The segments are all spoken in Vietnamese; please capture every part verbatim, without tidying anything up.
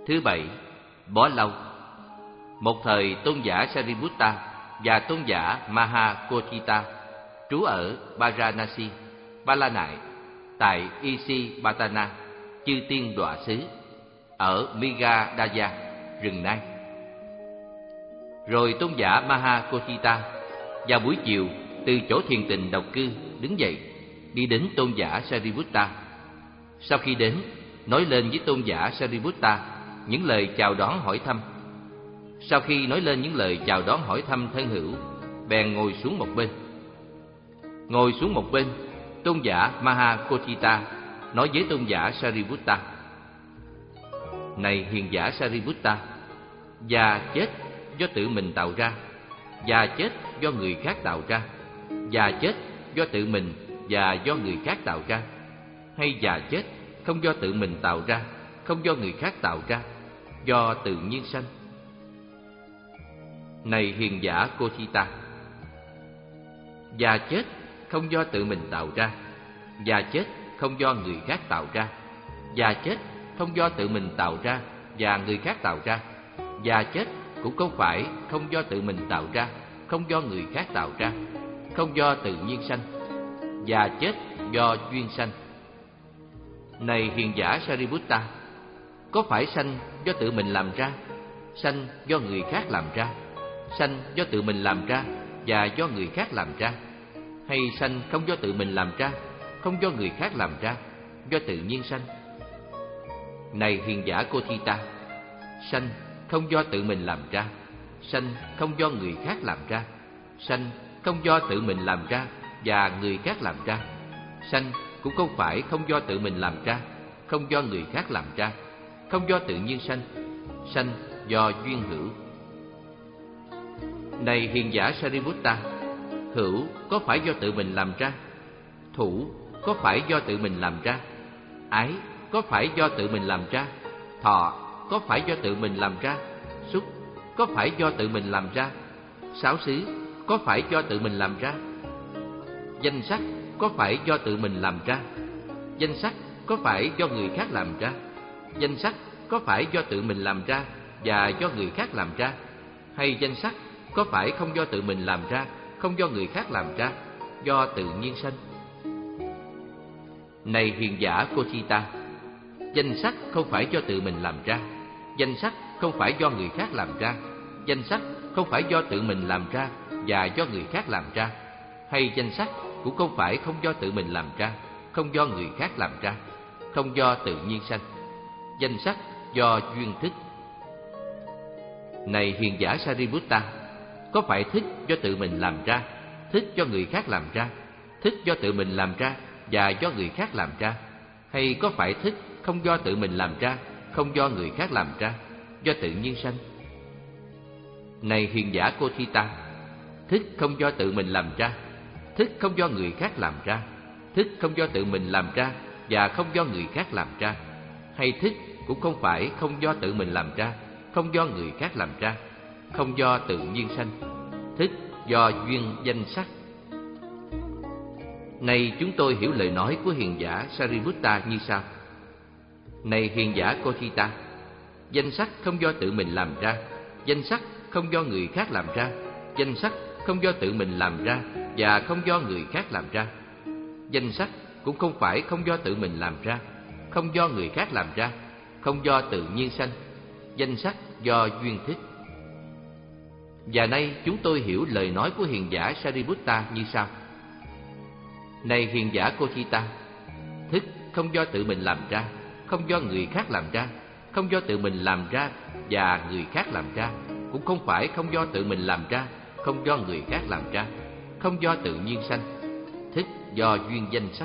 Thứ bảy, bó lau. Một thời tôn giả Sariputta và tôn giả Mahakotthita trú ở Varanasi, Ba La Nại, tại Isipatana, chư tiên đọa xứ, ở Migadaya, rừng Nai. Rồi tôn giả Mahakotthita vào buổi chiều từ chỗ thiền tịnh độc cư đứng dậy, đi đến tôn giả Sariputta. Sau khi đến, nói lên với tôn giả Sariputta những lời chào đón hỏi thăm. Sau khi nói lên những lời chào đón hỏi thăm thân hữu, bèn ngồi xuống một bên. Ngồi xuống một bên, tôn giả Mahakotthita nói với tôn giả Sariputta: Này hiền giả Sariputta, già chết do tự mình tạo ra, già chết do người khác tạo ra, già chết do tự mình và do người khác tạo ra, hay già chết không do tự mình tạo ra, không do người khác tạo ra, do tự nhiên sanh? Này hiền giả Kotthita, già chết không do tự mình tạo ra, già chết không do người khác tạo ra, già chết không do tự mình tạo ra và người khác tạo ra, già chết cũng không phải không do tự mình tạo ra, không do người khác tạo ra, không do tự nhiên sanh, già chết do duyên sanh. Này hiền giả Sariputta, có phải sanh do tự mình làm ra, sanh do người khác làm ra, sanh do tự mình làm ra và do người khác làm ra, hay sanh không do tự mình làm ra, không do người khác làm ra, do tự nhiên sanh? Này hiền giả Kotthita, sanh không do tự mình làm ra, sanh không do người khác làm ra, sanh không do tự mình làm ra và người khác làm ra, sanh cũng không phải không do tự mình làm ra, không do người khác làm ra, không do tự nhiên sanh, sanh do duyên hữu. Này hiền giả Sariputta, hữu có phải do tự mình làm ra, thủ có phải do tự mình làm ra, ái có phải do tự mình làm ra, thọ có phải do tự mình làm ra, xúc có phải do tự mình làm ra, sáu xứ có phải do tự mình làm ra, danh sắc có phải do tự mình làm ra, danh sắc có phải do người khác làm ra, danh sắc có phải do tự mình làm ra và do người khác làm ra, hay danh sắc có phải không do tự mình làm ra, không do người khác làm ra, do tự nhiên sanh? Này hiền giả Kotthita, danh sắc không phải do tự mình làm ra, danh sắc không phải do người khác làm ra, danh sắc không phải do tự mình làm ra và do người khác làm ra, hay danh sắc cũng không phải không do tự mình làm ra, không do người khác làm ra, không do tự nhiên sanh. Danh sắc do duyên thức. Này hiền giả Sariputta, có phải thức do tự mình làm ra, thức do người khác làm ra, thức do tự mình làm ra và do người khác làm ra, hay có phải thức không do tự mình làm ra, không do người khác làm ra, do tự nhiên sanh? Này hiền giả Kotthita, thức không do tự mình làm ra, thức không do người khác làm ra, thức không do tự mình làm ra và không do người khác làm ra, hay thức cũng không phải không do tự mình làm ra, không do người khác làm ra, không do tự nhiên sanh, thức do duyên danh sắc. Này chúng tôi hiểu lời nói của hiền giả Sariputta như sau: Này hiền giả Kotthita, danh sắc không do tự mình làm ra, danh sắc không do người khác làm ra, danh sắc không do tự mình làm ra và không do người khác làm ra, danh sắc cũng không phải không do tự mình làm ra, không do người khác làm ra, không do tự nhiên sanh, danh sắc do duyên thức. Và nay chúng tôi hiểu lời nói của hiền giả Sariputta như sau: Này hiền giả Kotthita, thức không do tự mình làm ra, không do người khác làm ra, không do tự mình làm ra và người khác làm ra, cũng không phải không do tự mình làm ra, không do người khác làm ra, không do tự nhiên sanh, thức do duyên danh sắc.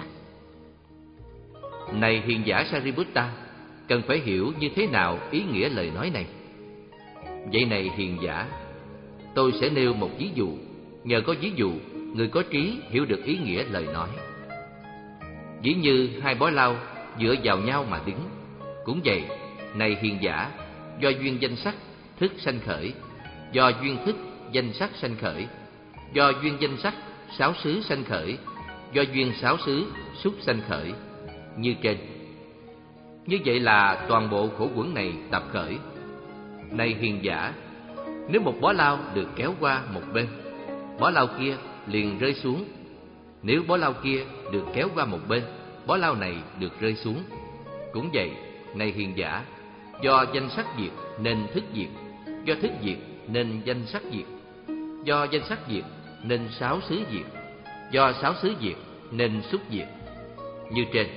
Này hiền giả Sariputta, cần phải hiểu như thế nào ý nghĩa lời nói này? Vậy này hiền giả, tôi sẽ nêu một ví dụ, nhờ có ví dụ, người có trí hiểu được ý nghĩa lời nói. Ví như hai bó lau dựa vào nhau mà đứng. Cũng vậy, này hiền giả, do duyên danh sắc, thức sanh khởi, do duyên thức, danh sắc sanh khởi, do duyên danh sắc, sáu xứ sanh khởi, do duyên sáu xứ, xúc sanh khởi, như trên. Như vậy là toàn bộ khổ uẩn này tập khởi. Này hiền giả, nếu một bó lau được kéo qua một bên, bó lau kia liền rơi xuống. Nếu bó lau kia được kéo qua một bên, bó lau này được rơi xuống. Cũng vậy, này hiền giả, do danh sắc diệt nên thức diệt, do thức diệt nên danh sắc diệt, do danh sắc diệt nên sáu xứ diệt, do sáu xứ diệt nên xúc diệt. Như trên.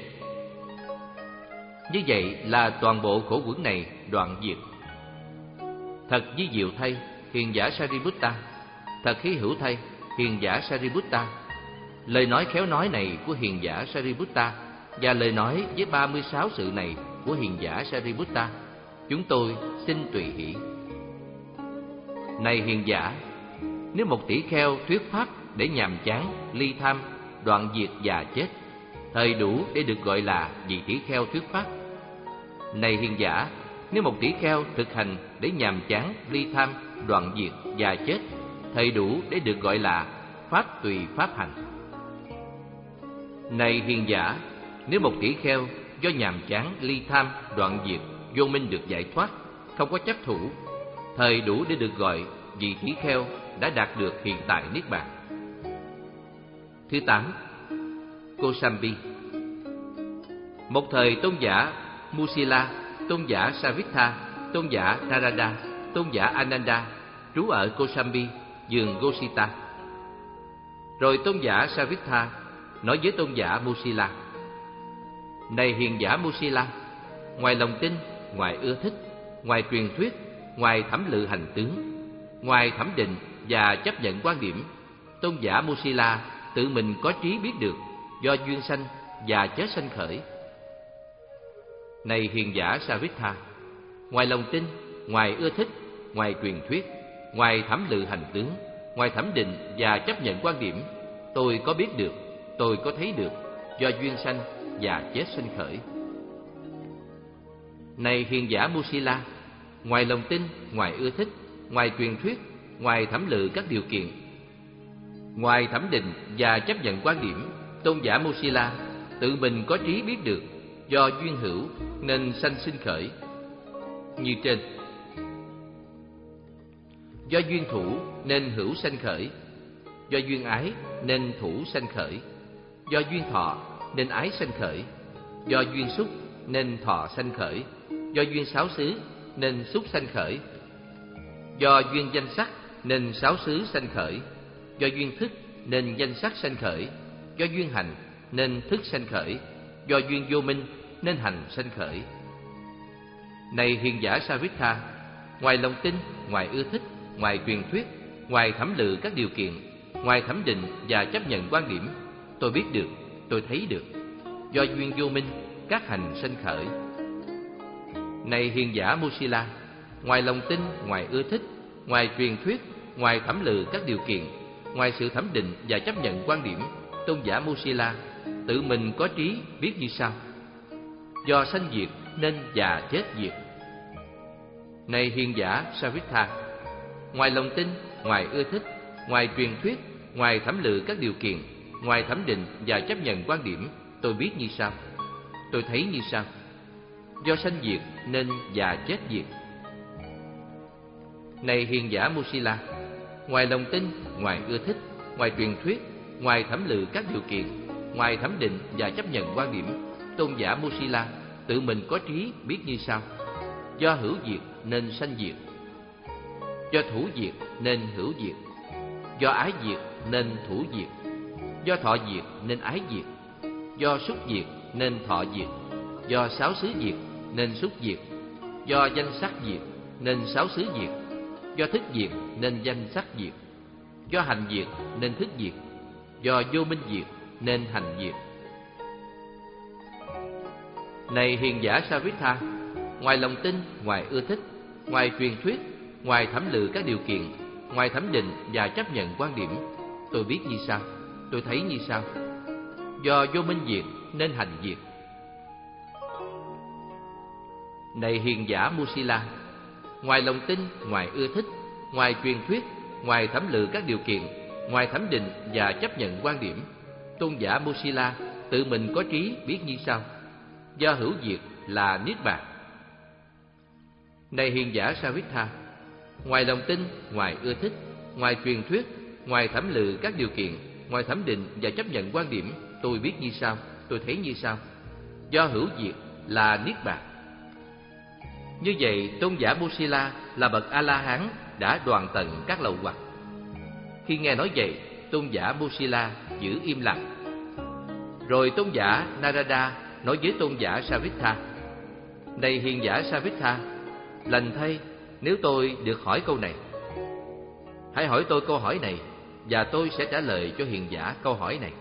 Như vậy là toàn bộ khổ uẩn này đoạn diệt. Thật vi diệu thay, hiền giả Sariputta, thật hy hữu thay, hiền giả Sariputta. Lời nói khéo nói này của hiền giả Sariputta và lời nói với ba mươi sáu sự này của hiền giả Sariputta, chúng tôi xin tùy hỷ. Này hiền giả, nếu một tỷ kheo thuyết pháp để nhàm chán, ly tham, đoạn diệt và chết, thời đủ để được gọi là vị tỷ kheo thuyết pháp. Này hiền giả, nếu một tỷ kheo thực hành để nhàm chán, ly tham, đoạn diệt và chết, thời đủ để được gọi là pháp tùy pháp hành. Này hiền giả, nếu một tỷ kheo do nhàm chán, ly tham, đoạn diệt, vô minh được giải thoát, không có chấp thủ, thời đủ để được gọi vị tỷ kheo đã đạt được hiện tại niết bàn. Thứ tám, Kosambi. Một thời tôn giả Musila, tôn giả Savitha, tôn giả Narada, tôn giả Ananda trú ở Kosambi, vườn Gosita. Rồi tôn giả Savitha nói với tôn giả Musila: Này hiền giả Musila, ngoài lòng tin, ngoài ưa thích, ngoài truyền thuyết, ngoài thẩm lự hành tướng, ngoài thẩm định và chấp nhận quan điểm, tôn giả Musila tự mình có trí biết được do duyên sanh và chết sanh khởi. Này hiền giả Savitha, ngoài lòng tin, ngoài ưa thích, ngoài truyền thuyết, ngoài thẩm lự hành tướng, ngoài thẩm định và chấp nhận quan điểm, tôi có biết được, tôi có thấy được do duyên sanh và chết sanh khởi. Này hiền giả Musila, ngoài lòng tin, ngoài ưa thích, ngoài truyền thuyết, ngoài thẩm lự các điều kiện, ngoài thẩm định và chấp nhận quan điểm, tôn giả Musila tự mình có trí biết được do duyên hữu nên sanh sinh khởi. Như trên. Do duyên thủ nên hữu sanh khởi, do duyên ái nên thủ sanh khởi, do duyên thọ nên ái sanh khởi, do duyên xúc nên thọ sanh khởi, do duyên sáu xứ nên xúc sanh khởi, do duyên danh sắc nên sáu xứ sanh khởi, do duyên thức nên danh sắc sanh khởi, do duyên hành nên thức sanh khởi, do duyên vô minh nên hành sanh khởi. Này hiền giả Savitha, ngoài lòng tin, ngoài ưa thích, ngoài truyền thuyết, ngoài thẩm lự các điều kiện, ngoài thẩm định và chấp nhận quan điểm, tôi biết được, tôi thấy được do duyên vô minh các hành sanh khởi. Này hiền giả Musila, ngoài lòng tin, ngoài ưa thích, ngoài truyền thuyết, ngoài thẩm lự các điều kiện, ngoài sự thẩm định và chấp nhận quan điểm, tôn giả Musila tự mình có trí biết như sau: do sanh diệt nên già chết diệt. Này hiền giả Savitha, ngoài lòng tin, ngoài ưa thích, ngoài truyền thuyết, ngoài thẩm lự các điều kiện, ngoài thẩm định và chấp nhận quan điểm, tôi biết như sau, tôi thấy như sau: do sanh diệt nên già chết diệt. Này hiền giả Musila, ngoài lòng tin, ngoài ưa thích, ngoài truyền thuyết, ngoài thẩm lự các điều kiện, ngoài thẩm định và chấp nhận quan điểm, tôn giả Musila tự mình có trí biết như sau: do hữu diệt nên sanh diệt, do thủ diệt nên hữu diệt, do ái diệt nên thủ diệt, do thọ diệt nên ái diệt, do xúc diệt nên thọ diệt, do sáu xứ diệt nên xúc diệt, do danh sắc diệt nên sáu xứ diệt, do thức diệt nên danh sắc diệt, do hành diệt nên thức diệt, do vô minh diệt nên hành diệt. Này hiền giả Savitha, ngoài lòng tin, ngoài ưa thích, ngoài truyền thuyết, ngoài thẩm lự các điều kiện, ngoài thẩm định và chấp nhận quan điểm, tôi biết như sau, tôi thấy như sau: do vô minh diệt nên hành diệt. Này hiền giả Musila, ngoài lòng tin, ngoài ưa thích, ngoài truyền thuyết, ngoài thẩm lự các điều kiện, ngoài thẩm định và chấp nhận quan điểm, tôn giả Musila tự mình có trí biết như sau: do hữu diệt là niết bàn. Này hiền giả Savitha, ngoài lòng tin, ngoài ưa thích, ngoài truyền thuyết, ngoài thẩm lự các điều kiện, ngoài thẩm định và chấp nhận quan điểm, tôi biết như sau, tôi thấy như sau, do hữu diệt là niết bàn. Như vậy, tôn giả Mosila là bậc A-la-hán đã đoạn tận các lậu hoặc. Khi nghe nói vậy, tôn giả Mosila giữ im lặng. Rồi tôn giả Narada nói với tôn giả Savitha: Này hiền giả Savitha, lành thay nếu tôi được hỏi câu này. Hãy hỏi tôi câu hỏi này, và tôi sẽ trả lời cho hiền giả câu hỏi này.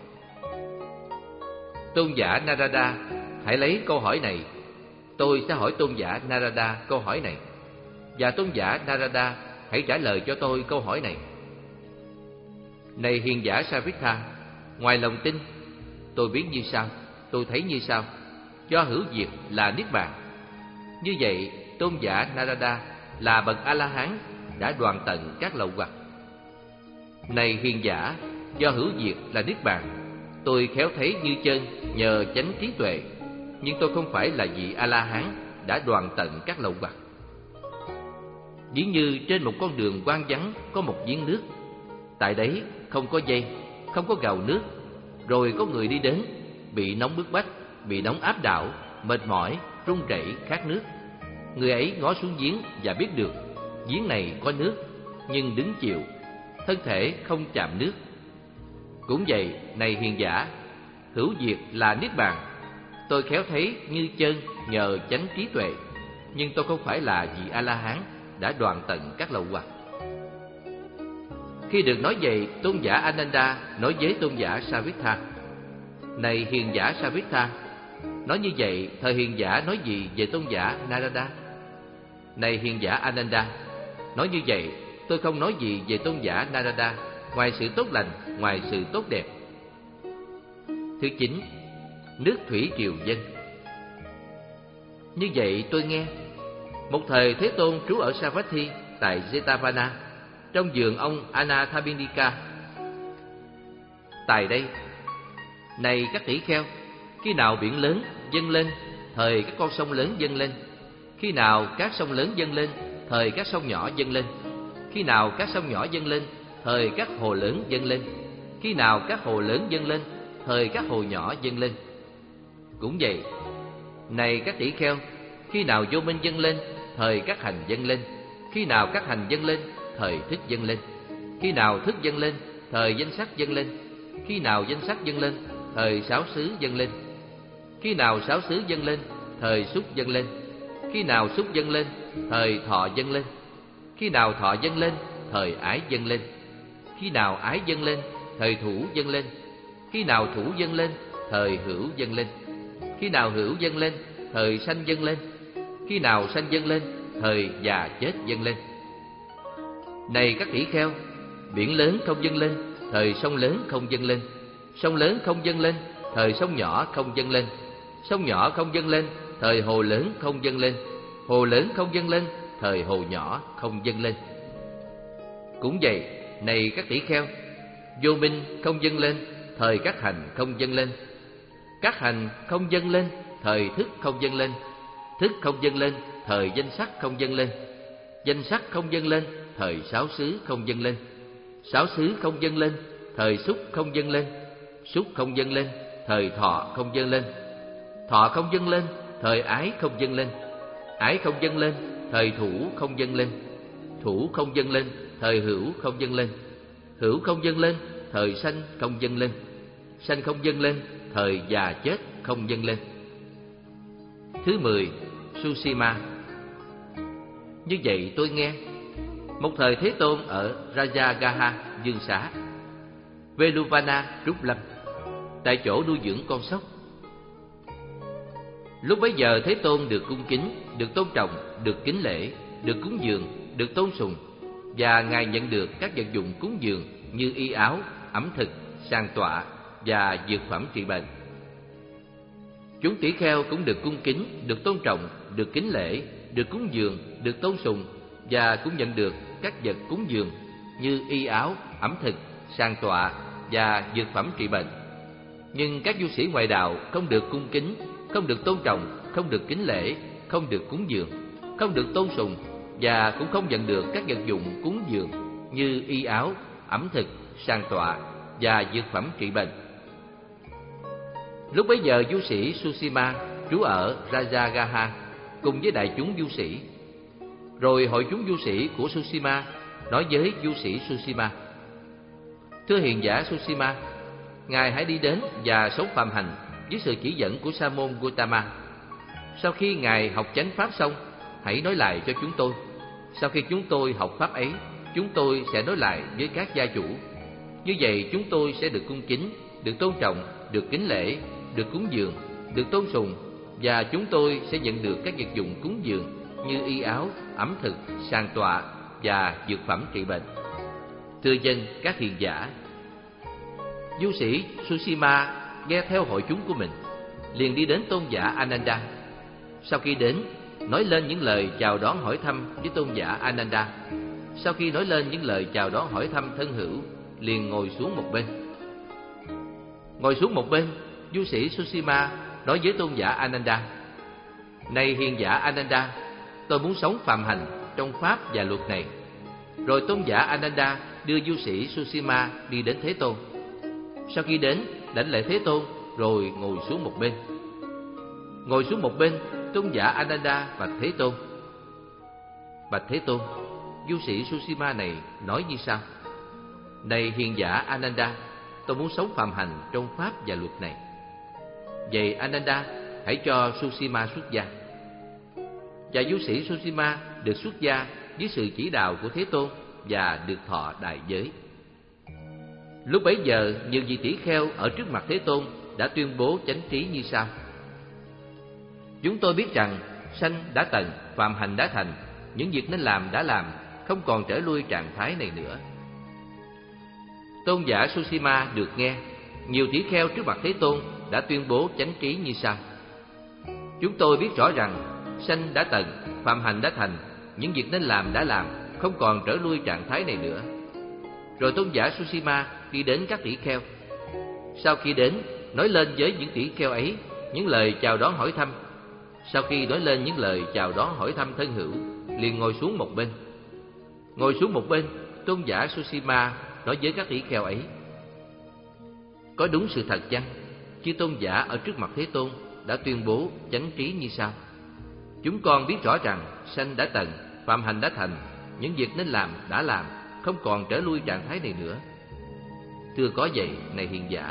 Tôn giả Narada, hãy lấy câu hỏi này. Tôi sẽ hỏi tôn giả Narada câu hỏi này, và tôn giả Narada hãy trả lời cho tôi câu hỏi này. Này hiền giả Savitha, ngoài lòng tin, tôi biết như sau, tôi thấy như sau, do hữu diệt là niết bàn. Như vậy, tôn giả Narada là bậc A-la-hán đã đoạn tận các lậu hoặc. Này hiền giả, do hữu diệt là niết bàn, tôi khéo thấy như chân nhờ chánh trí tuệ, nhưng tôi không phải là vị A-la-hán đã đoạn tận các lậu hoặc. Ví như trên một con đường hoang vắng có một giếng nước, tại đấy không có dây, không có gào nước. Rồi có người đi đến, bị nóng bức bách, bị nóng áp đảo, mệt mỏi, run rẩy khát nước. Người ấy ngó xuống giếng và biết được giếng này có nước, nhưng đứng chịu, thân thể không chạm nước. Cũng vậy, này hiền giả, hữu diệt là niết bàn, tôi khéo thấy như chân nhờ chánh trí tuệ, nhưng tôi không phải là vị A-la-hán đã đoạn tận các lậu hoặc. Khi được nói vậy, tôn giả Ananda nói với tôn giả Savitha: Này hiền giả Savitha, nói như vậy, thời hiền giả nói gì về tôn giả Narada? Này hiền giả Ananda, nói như vậy, tôi không nói gì về tôn giả Narada, ngoài sự tốt lành, ngoài sự tốt đẹp. Thứ chín, nước thủy triều dân. Như vậy tôi nghe, một thời Thế Tôn trú ở Savatthi tại Jetavana, trong vườn ông Anathapindika. Tại đây, này các tỷ kheo, khi nào biển lớn dâng lên, thời các con sông lớn dâng lên. Khi nào các sông lớn dâng lên, thời các sông nhỏ dâng lên. Khi nào các sông nhỏ dâng lên, thời các hồ lớn dâng lên. Khi nào các hồ lớn dâng lên, thời các hồ nhỏ dâng lên. Cũng vậy, này các tỷ kheo, khi nào vô minh dâng lên, thời các hành dâng lên. Khi nào các hành dâng lên, thời thức dâng lên. Khi nào thức dâng lên, thời danh sắc dâng lên. Khi nào danh sắc dâng lên, thời sáu xứ dâng lên. Khi nào sáu xứ dâng lên, thời xúc dâng lên. Khi nào xúc dâng lên, thời thọ dâng lên. Khi nào thọ dâng lên, thời ái dâng lên. Khi nào ái dâng lên, thời thủ dâng lên. Khi nào thủ dâng lên, thời hữu dâng lên. Khi nào hữu dâng lên, thời sanh dâng lên. Khi nào sanh dâng lên, thời già chết dâng lên. Này các tỷ kheo, biển lớn không dâng lên, thời sông lớn không dâng lên. Sông lớn không dâng lên, thời sông nhỏ không dâng lên. Sông nhỏ không dâng lên, thời hồ lớn không dâng lên. Hồ lớn không dâng lên, thời hồ nhỏ không dâng lên. Cũng vậy, này các tỷ kheo, vô minh không dâng lên, thời các hành không dâng lên. Các hành không dâng lên, thời thức không dâng lên. Thức không dâng lên, thời danh sắc không dâng lên. Danh sắc không dâng lên, thời sáu xứ không dâng lên. Sáu xứ không dâng lên, thời xúc không dâng lên. Xúc không dâng lên, thời thọ không dâng lên. Thọ không dâng lên, thời ái không dâng lên. Ái không dâng lên, thời thủ không dâng lên. Thủ không dâng lên, thời hữu không dâng lên. Hữu không dâng lên, thời sanh không dâng lên. Sanh không dâng lên, thời già chết không dâng lên. Thứ mười, Susima. Như vậy tôi nghe, một thời Thế Tôn ở Rajagaha Dương Xá, Veluvana Trúc Lâm, tại chỗ nuôi dưỡng con sóc. Lúc bấy giờ Thế Tôn được cung kính, được tôn trọng, được kính lễ, được cúng dường, được tôn sùng, và Ngài nhận được các vật dụng cúng dường như y áo, ẩm thực, sàng tọa và dược phẩm trị bệnh. Chúng tỷ kheo cũng được cung kính, được tôn trọng, được kính lễ, được cúng dường, được tôn sùng, và cũng nhận được các vật cúng dường như y áo, ẩm thực, sàng tọa và dược phẩm trị bệnh. Nhưng các du sĩ ngoại đạo không được cung kính, không được tôn trọng, không được kính lễ, không được cúng dường, không được tôn sùng, và cũng không nhận được các vật dụng cúng dường như y áo, ẩm thực, sàn tọa và dược phẩm trị bệnh. Lúc bấy giờ du sĩ Susima trú ở Rajagaha cùng với đại chúng du sĩ. Rồi hội chúng du sĩ của Susima nói với du sĩ Susima: Thưa hiền giả Susima, ngài hãy đi đến và sống phàm hành với sự chỉ dẫn của Sa môn Gautama. Sau khi ngài học chánh pháp xong, hãy nói lại cho chúng tôi. Sau khi chúng tôi học pháp ấy, chúng tôi sẽ nói lại với các gia chủ. Như vậy chúng tôi sẽ được cung kính, được tôn trọng, được kính lễ, được cúng dường, được tôn sùng, và chúng tôi sẽ nhận được các vật dụng cúng dường như y áo, ẩm thực, sàn tọa và dược phẩm trị bệnh. Thưa dân các hiền giả, du sĩ Susima nghe theo hội chúng của mình, liền đi đến tôn giả Ananda. Sau khi đến, nói lên những lời chào đón hỏi thăm với tôn giả Ananda. Sau khi nói lên những lời chào đón hỏi thăm thân hữu, liền ngồi xuống một bên. Ngồi xuống một bên, du sĩ Susima nói với tôn giả Ananda: Này hiền giả Ananda, tôi muốn sống phàm hành trong pháp và luật này. Rồi tôn giả Ananda đưa du sĩ Susima đi đến Thế Tôn. Sau khi đến, đảnh lễ Thế Tôn, rồi ngồi xuống một bên. Ngồi xuống một bên, tôn giả Ananda bạch Thế Tôn: Bạch Thế Tôn, du sĩ Susima này nói như sau: Này hiền giả Ananda, tôi muốn sống phàm hành trong pháp và luật này. Vậy Ananda, hãy cho Susima xuất gia. Và du sĩ Susima được xuất gia dưới sự chỉ đạo của Thế Tôn và được thọ đại giới. Lúc bấy giờ, nhiều vị tỷ kheo ở trước mặt Thế Tôn đã tuyên bố chánh trí như sau: Chúng tôi biết rằng sanh đã tận, phàm hành đã thành, những việc nên làm đã làm, không còn trở lui trạng thái này nữa. Tôn giả Susima được nghe, nhiều tỷ kheo trước mặt Thế Tôn đã tuyên bố chánh trí như sau: Chúng tôi biết rõ rằng sanh đã tận, phàm hành đã thành, những việc nên làm đã làm, không còn trở lui trạng thái này nữa. Rồi tôn giả Susima đi đến các tỷ kheo. Sau khi đến, nói lên với những tỷ kheo ấy những lời chào đón hỏi thăm. Sau khi nói lên những lời chào đón hỏi thăm thân hữu, liền ngồi xuống một bên. Ngồi xuống một bên, tôn giả Susima nói với các tỷ kheo ấy: Có đúng sự thật chăng? Chư tôn giả ở trước mặt Thế Tôn đã tuyên bố chánh trí như sau: Chúng con biết rõ rằng sanh đã tận, phàm hành đã thành, những việc nên làm đã làm, không còn trở lui trạng thái này nữa. Thưa có vậy, này hiền giả.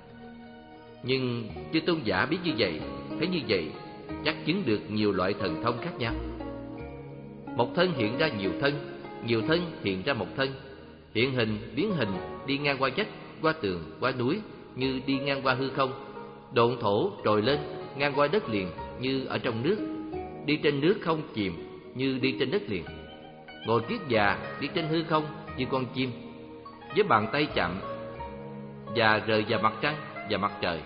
Nhưng chư tôn giả biết như vậy, thấy như vậy, chắc chứng được nhiều loại thần thông khác nhau. Một thân hiện ra nhiều thân, nhiều thân hiện ra một thân, hiện hình, biến hình, đi ngang qua vách, qua tường, qua núi, như đi ngang qua hư không, độn thổ trồi lên, ngang qua đất liền, như ở trong nước, đi trên nước không chìm, như đi trên đất liền, ngồi kiết già, đi trên hư không, như con chim, với bàn tay chạm và rời vào mặt trăng và mặt trời.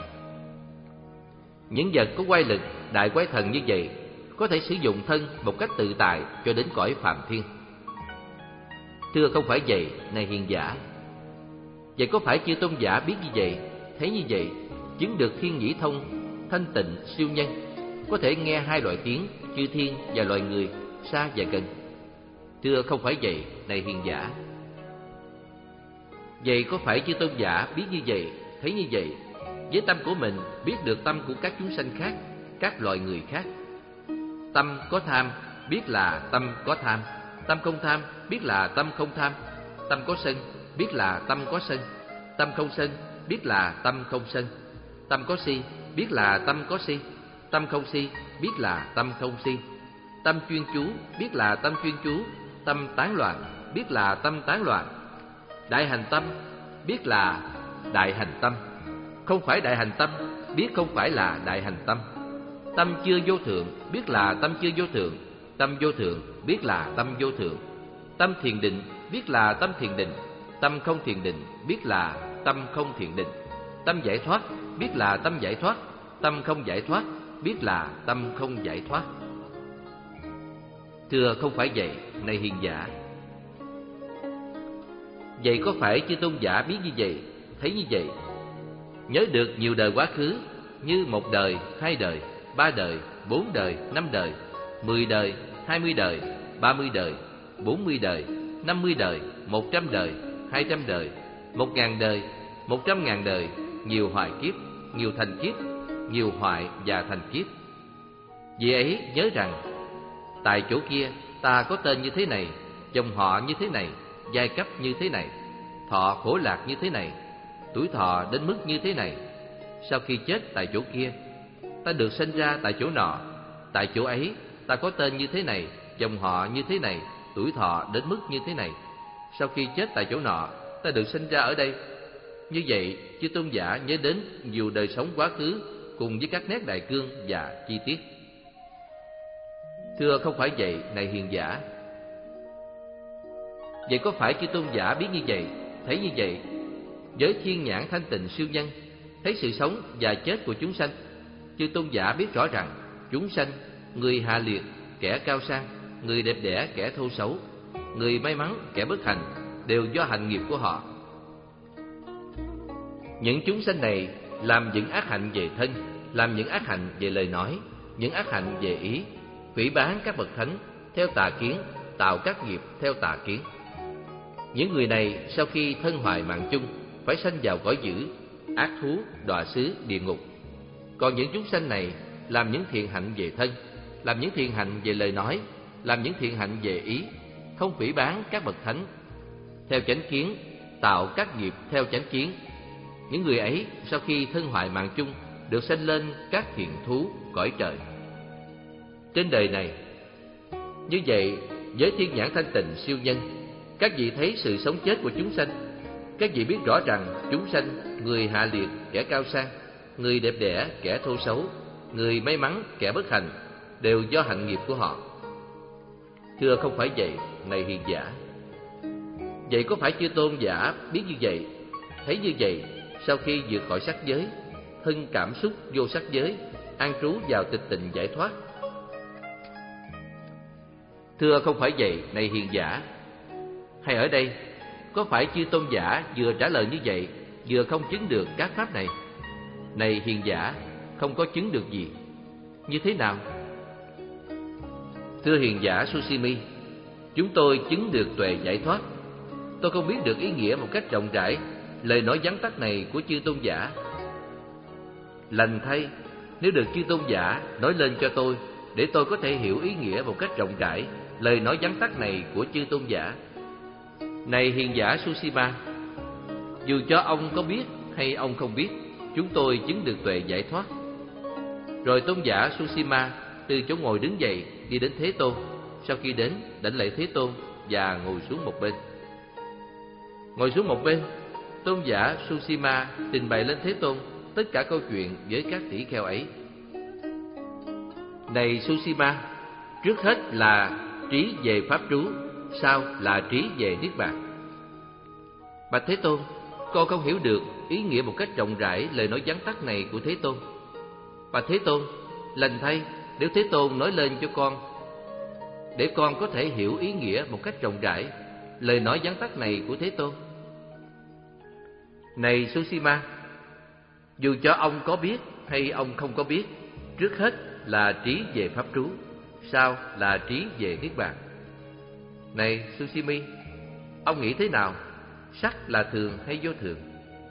Những vật có quay lực, đại quái thần như vậy có thể sử dụng thân một cách tự tại cho đến cõi phàm thiên. Thưa không phải vậy, này hiền giả. Vậy có phải chư tôn giả biết như vậy, thấy như vậy, chứng được thiên nhĩ thông, thanh tịnh, siêu nhân, có thể nghe hai loại tiếng, chư thiên và loài người, xa và gần? Thưa không phải vậy, này hiền giả. Vậy có phải chư tôn giả biết như vậy, thấy như vậy, với tâm của mình biết được tâm của các chúng sanh khác, các loài người khác? Tâm có tham, biết là tâm có tham. Tâm không tham, biết là tâm không tham. Tâm có sân, biết là tâm có sân. Tâm không sân, biết là tâm không sân. Tâm có si, biết là tâm có si. Tâm không si, biết là tâm không si. Tâm chuyên chú, biết là tâm chuyên chú. Tâm tán loạn, biết là tâm tán loạn. Đại hành tâm, biết là đại hành tâm. Không phải đại hành tâm, biết không phải là đại hành tâm. Tâm chưa vô thượng, biết là tâm chưa vô thượng. Tâm vô thượng, biết là tâm vô thượng. Tâm thiền định, biết là tâm thiền định. Tâm không thiền định, biết là tâm không thiền định. Tâm giải thoát, biết là tâm giải thoát. Tâm không giải thoát, biết là tâm không giải thoát. Thưa không phải vậy, này hiền giả. Vậy có phải chư tôn giả biết như vậy, thấy như vậy, nhớ được nhiều đời quá khứ, như một đời, hai đời, ba đời, bốn đời, năm đời, mười đời, hai mươi đời, ba mươi đời, bốn mươi đời, năm mươi đời, một trăm đời, hai trăm đời, một ngàn đời, một trăm ngàn đời, nhiều hoài kiếp, nhiều thành kiếp, nhiều hoại và thành kiếp. Vì ấy nhớ rằng, tại chỗ kia ta có tên như thế này, dòng họ như thế này, giai cấp như thế này, thọ khổ lạc như thế này, tuổi thọ đến mức như thế này. Sau khi chết tại chỗ kia, ta được sinh ra tại chỗ nọ. Tại chỗ ấy ta có tên như thế này, dòng họ như thế này, tuổi thọ đến mức như thế này. Sau khi chết tại chỗ nọ, ta được sinh ra ở đây. Như vậy, chư tôn giả nhớ đến nhiều đời sống quá khứ cùng với các nét đại cương và chi tiết. Thưa không phải vậy, này hiền giả. Vậy có phải chư tôn giả biết như vậy, thấy như vậy, với thiên nhãn thanh tịnh siêu nhân, thấy sự sống và chết của chúng sanh, chư tôn giả biết rõ rằng chúng sanh, người hạ liệt, kẻ cao sang, người đẹp đẽ, kẻ thô xấu, người may mắn, kẻ bất hạnh, đều do hành nghiệp của họ. Những chúng sanh này làm những ác hạnh về thân, làm những ác hạnh về lời nói, những ác hạnh về ý, phỉ báng các bậc thánh theo tà kiến, tạo các nghiệp theo tà kiến. Những người này sau khi thân hoại mạng chung phải sanh vào cõi dữ, ác thú, đọa xứ, địa ngục. Còn những chúng sanh này làm những thiện hạnh về thân, làm những thiện hạnh về lời nói, làm những thiện hạnh về ý, không phỉ báng các bậc thánh theo chánh kiến, tạo các nghiệp theo chánh kiến. Những người ấy sau khi thân hoại mạng chung được sanh lên các thiện thú cõi trời. Trên đời này, như vậy với thiên nhãn thanh tịnh siêu nhân, các vị thấy sự sống chết của chúng sanh. Các vị biết rõ rằng chúng sanh, người hạ liệt, kẻ cao sang, người đẹp đẽ, kẻ thô xấu, người may mắn, kẻ bất hạnh, đều do hạnh nghiệp của họ. Thưa không phải vậy, này hiền giả. Vậy có phải chư tôn giả biết như vậy, thấy như vậy, sau khi vượt khỏi sắc giới, hưng cảm xúc vô sắc giới, an trú vào tịch tịnh giải thoát? Thưa không phải vậy, này hiền giả. Hay ở đây, có phải chư tôn giả vừa trả lời như vậy, vừa không chứng được các pháp này? Này hiền giả, không có chứng được gì. Như thế nào? Thưa hiền giả Susimi, chúng tôi chứng được tuệ giải thoát. Tôi không biết được ý nghĩa một cách rộng rãi lời nói vắn tắt này của chư tôn giả. Lành thay, nếu được chư tôn giả nói lên cho tôi, để tôi có thể hiểu ý nghĩa một cách rộng rãi lời nói vắn tắt này của chư tôn giả. Này hiền giả Susima, dù cho ông có biết hay ông không biết, chúng tôi chứng được tuệ giải thoát. Rồi tôn giả Susima từ chỗ ngồi đứng dậy, đi đến Thế Tôn. Sau khi đến, đảnh lễ Thế Tôn và ngồi xuống một bên. Ngồi xuống một bên, tôn giả Susima trình bày lên Thế Tôn tất cả câu chuyện với các tỷ kheo ấy. Này Susima, trước hết là trí về pháp trú, sau là trí về niết bàn. Bạch Thế Tôn, con không hiểu được ý nghĩa một cách rộng rãi lời nói vắn tắt này của Thế Tôn. Bạch Thế Tôn, lành thay, nếu Thế Tôn nói lên cho con, để con có thể hiểu ý nghĩa một cách rộng rãi lời nói vắn tắt này của Thế Tôn. Này Susima, dù cho ông có biết hay ông không có biết, trước hết là trí về pháp trú, sau là trí về niết bàn. Này Susimi, ông nghĩ thế nào? Sắc là thường hay vô thường?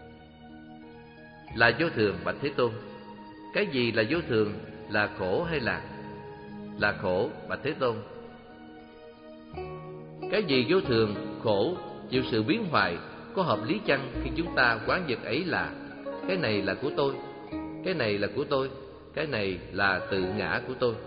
Là vô thường, bạch Thế Tôn. Cái gì là vô thường? Là khổ hay lạc? Là khổ, bạch Thế Tôn. Cái gì vô thường, khổ, chịu sự biến hoại, có hợp lý chăng khi chúng ta quán vật ấy là cái này là của tôi, cái này là của tôi, cái này là tự ngã của tôi?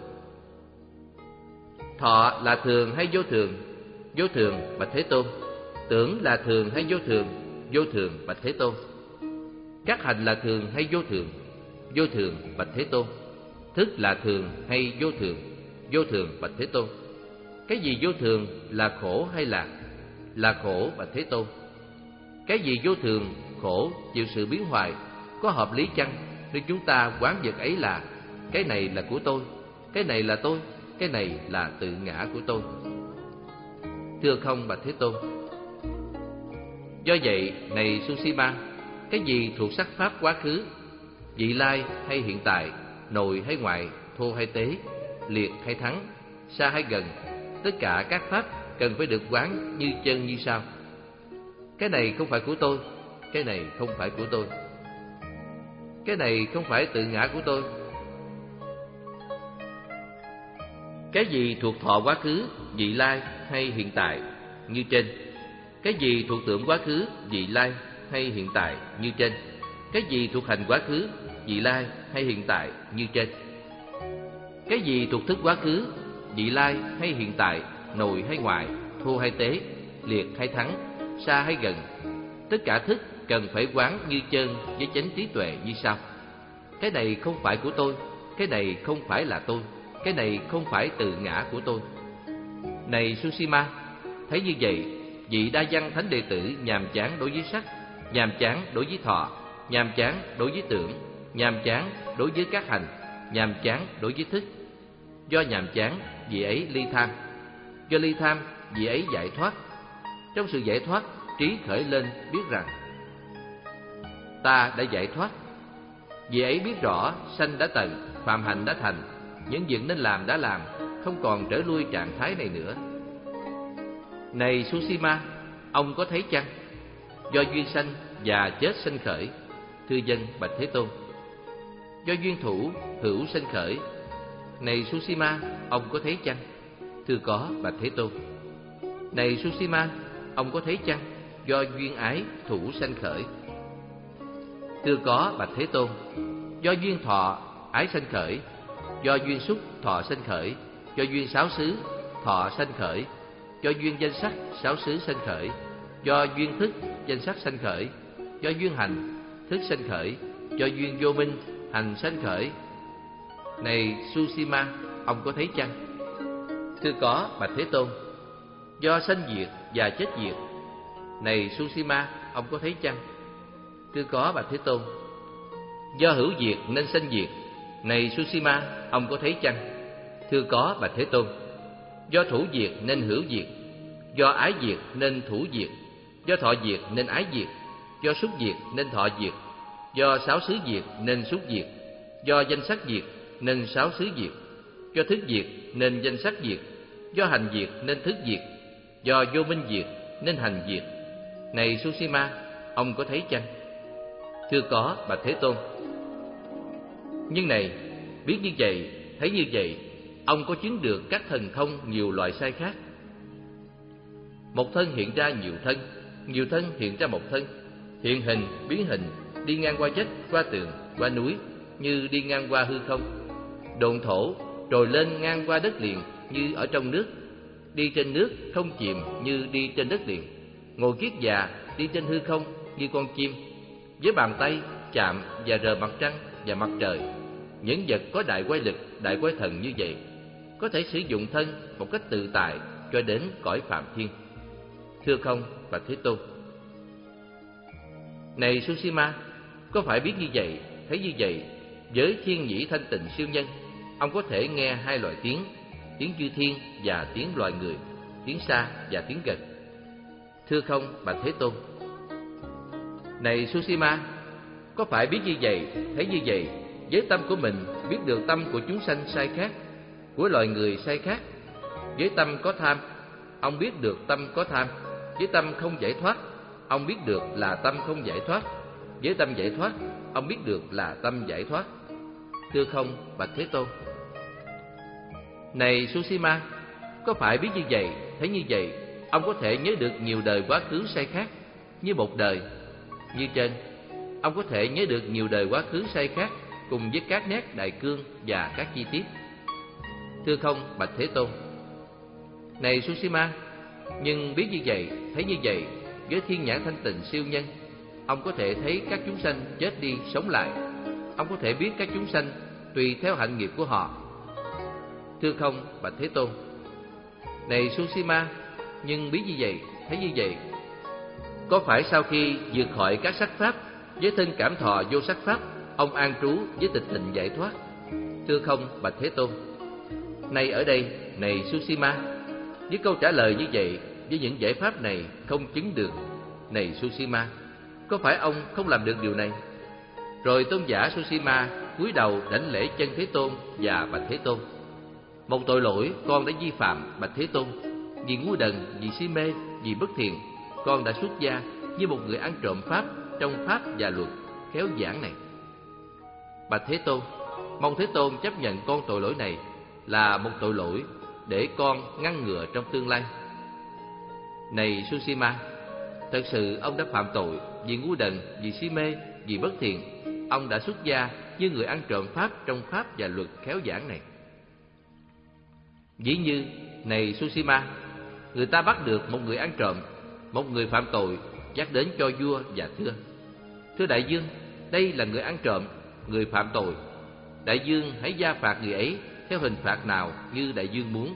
Thọ là thường hay vô thường? Vô thường, bạch Thế Tôn. Tưởng là thường hay vô thường? Vô thường, bạch Thế Tôn. Các hành là thường hay vô thường? Vô thường, bạch Thế Tôn. Thức là thường hay vô thường? Vô thường, bạch Thế Tôn. Cái gì vô thường, là khổ hay lạc? Là khổ, bạch Thế Tôn. Cái gì vô thường, khổ, chịu sự biến hoại, có hợp lý chăng nếu chúng ta quán vật ấy là cái này là của tôi, cái này là tôi, cái này là tự ngã của tôi? Thưa không, bạch Thế Tôn. Do vậy, này Susima, cái gì thuộc sắc pháp quá khứ, vị lai hay hiện tại, nội hay ngoại, thô hay tế, liệt hay thắng, xa hay gần, tất cả các pháp cần phải được quán như chân như sau. Cái này không phải của tôi, cái này không phải của tôi. Cái này không phải tự ngã của tôi. Cái gì thuộc thọ quá khứ, vị lai hay hiện tại như trên. Cái gì thuộc tưởng quá khứ, vị lai hay hiện tại như trên. Cái gì thuộc hành quá khứ, vị lai hay hiện tại như trên. Cái gì thuộc thức quá khứ, vị lai hay hiện tại, nội hay ngoại, thô hay tế, liệt hay thắng, xa hay gần, tất cả thức cần phải quán như chân với chánh trí tuệ như sau. Cái này không phải của tôi, cái này không phải là tôi, cái này không phải tự ngã của tôi. Này Susima, thấy như vậy, vị đa văn thánh đệ tử nhàm chán đối với sắc, nhàm chán đối với thọ, nhàm chán đối với tưởng, nhàm chán đối với các hành, nhàm chán đối với thức. Do nhàm chán, vị ấy ly tham. Do ly tham, vị ấy giải thoát. Trong sự giải thoát, trí khởi lên biết rằng ta đã giải thoát. Vị ấy biết rõ sanh đã tận, phạm hạnh đã thành, những việc nên làm đã làm, không còn trở lui trạng thái này nữa. Này Susima, ông có thấy chăng? Do duyên sanh và chết sanh khởi. Thưa dân bạch Thế Tôn. Do duyên thủ hữu sanh khởi. Này Susima, ông có thấy chăng? Thưa có bạch Thế Tôn. Này Susima, ông có thấy chăng? Do duyên ái thủ sanh khởi. Thưa có bạch Thế Tôn. Do duyên thọ ái sanh khởi. Do duyên xúc thọ sanh khởi. Do duyên sáu xứ thọ sanh khởi. Do duyên danh sắc sáu xứ sanh khởi. Do duyên thức danh sắc sanh khởi. Do duyên hành thức sanh khởi. Do duyên vô minh hành sanh khởi. Này Susima, ông có thấy chăng? Thưa có bạch Thế Tôn. Do sanh diệt và chết diệt. Này Susima, ông có thấy chăng? Thưa có bạch Thế Tôn. Do hữu diệt nên sanh diệt. Này Susima, ông có thấy chăng? Thưa có bạch Thế Tôn. Do thủ diệt nên hữu diệt. Do ái diệt nên thủ diệt. Do thọ diệt nên ái diệt. Do xúc diệt nên thọ diệt. Do sáu xứ diệt nên xúc diệt. Do danh sắc diệt nên sáu xứ diệt. Do thức diệt nên danh sắc diệt. Do hành diệt nên thức diệt. Do vô minh diệt nên hành diệt. Này Susima, ông có thấy chăng? Thưa có bạch Thế Tôn. Nhưng này, biết như vậy, thấy như vậy, ông có chứng được các thần thông nhiều loại sai khác. Một thân hiện ra nhiều thân, nhiều thân hiện ra một thân, hiện hình, biến hình, đi ngang qua vách, qua tường, qua núi, như đi ngang qua hư không. Độn thổ, trồi lên ngang qua đất liền, như ở trong nước. Đi trên nước, không chìm, như đi trên đất liền. Ngồi kiết già, đi trên hư không, như con chim. Với bàn tay, chạm và rờ mặt trăng và mặt trời. Những vật có đại quái lực, đại quái thần như vậy, có thể sử dụng thân một cách tự tại cho đến cõi phạm thiên. Thưa không bạch Thế Tôn. Này Susima, có phải biết như vậy, thấy như vậy, với thiên nhĩ thanh tịnh siêu nhân, ông có thể nghe hai loại tiếng, tiếng chư thiên và tiếng loài người, tiếng xa và tiếng gần. Thưa không bạch Thế Tôn. Này Susima, có phải biết như vậy, thấy như vậy, với tâm của mình biết được tâm của chúng sanh sai khác, của loài người sai khác. Với tâm có tham, ông biết được tâm có tham. Với tâm không giải thoát, ông biết được là tâm không giải thoát. Với tâm giải thoát, ông biết được là tâm giải thoát. Thưa không bạch Thế Tôn. Này Susima, có phải biết như vậy, thấy như vậy, ông có thể nhớ được nhiều đời quá khứ sai khác, như một đời. Như trên, ông có thể nhớ được nhiều đời quá khứ sai khác, cùng với các nét đại cương và các chi tiết. Thưa không bạch Thế Tôn. Này Susima, nhưng biết như vậy, thấy như vậy, với thiên nhãn thanh tịnh siêu nhân, ông có thể thấy các chúng sanh chết đi sống lại. Ông có thể biết các chúng sanh tùy theo hạnh nghiệp của họ. Thưa không bạch Thế Tôn. Này Susima, nhưng biết như vậy, thấy như vậy, có phải sau khi vượt khỏi các sắc pháp với thân cảm thọ vô sắc pháp, ông an trú với tịch tịnh giải thoát? Thưa không bạch Thế Tôn. Nay ở đây, này Susima, với câu trả lời như vậy, với những giải pháp này không chứng được. Này Susima, có phải ông không làm được điều này? Rồi tôn giả Susima cúi đầu đảnh lễ chân Thế Tôn và bạch Thế Tôn: Một tội lỗi con đã vi phạm bạch Thế Tôn. Vì ngu đần, vì si mê, vì bất thiện, con đã xuất gia như một người ăn trộm pháp trong pháp và luật khéo giảng này. Bạch Thế Tôn, mong Thế Tôn chấp nhận con tội lỗi này là một tội lỗi để con ngăn ngừa trong tương lai. Này Susima, thật sự ông đã phạm tội vì ngu đần, vì si mê, vì bất thiện. Ông đã xuất gia như người ăn trộm pháp trong pháp và luật khéo giảng này. Ví như, này Susima, người ta bắt được một người ăn trộm, một người phạm tội, dắt đến cho vua và thưa: Thưa đại vương, đây là người ăn trộm, người phạm tội. Đại vương hãy gia phạt người ấy theo hình phạt nào như đại vương muốn.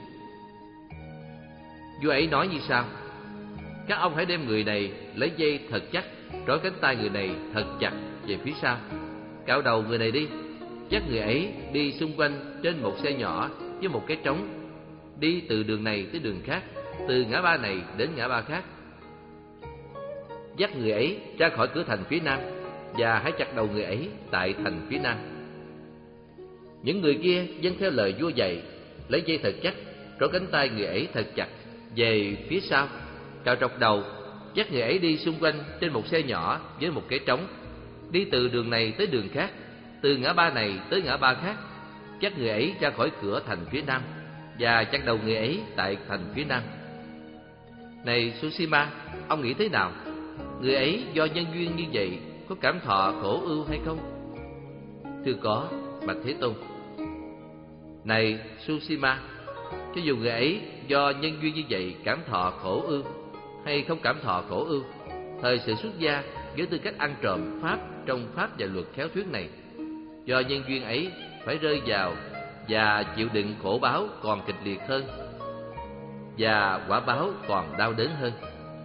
Vua ấy nói như sau: Các ông hãy đem người này lấy dây thật chắc, trói cánh tay người này thật chặt về phía sau, cạo đầu người này đi, dắt người ấy đi xung quanh trên một xe nhỏ với một cái trống, đi từ đường này tới đường khác, từ ngã ba này đến ngã ba khác. Dắt người ấy ra khỏi cửa thành phía nam, và hãy chặt đầu người ấy tại thành phía nam. Những người kia vâng theo lời vua dạy, lấy dây thật chắc, trói cánh tay người ấy thật chặt về phía sau, cạo trọc đầu, dắt người ấy đi xung quanh trên một xe nhỏ với một cái trống, đi từ đường này tới đường khác, từ ngã ba này tới ngã ba khác. Dắt người ấy ra khỏi cửa thành phía nam, và chặt đầu người ấy tại thành phía nam. Này Susima, ông nghĩ thế nào? Người ấy do nhân duyên như vậy có cảm thọ khổ ưu hay không? Thưa có, bạch Thế Tôn. Này Susima, cho dù người ấy do nhân duyên như vậy cảm thọ khổ ưu hay không cảm thọ khổ ưu, thời sự xuất gia với tư cách ăn trộm pháp trong pháp và luật khéo thuyết này, do nhân duyên ấy phải rơi vào và chịu đựng khổ báo còn kịch liệt hơn, và quả báo còn đau đớn hơn.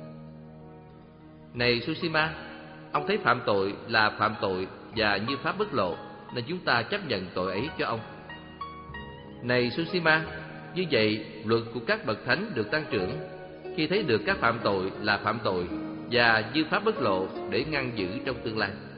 Này Susima, ông thấy phạm tội là phạm tội và như pháp bất lộ, nên chúng ta chấp nhận tội ấy cho ông. Này Susima, như vậy luật của các bậc thánh được tăng trưởng khi thấy được các phạm tội là phạm tội và như pháp bất lộ để ngăn giữ trong tương lai.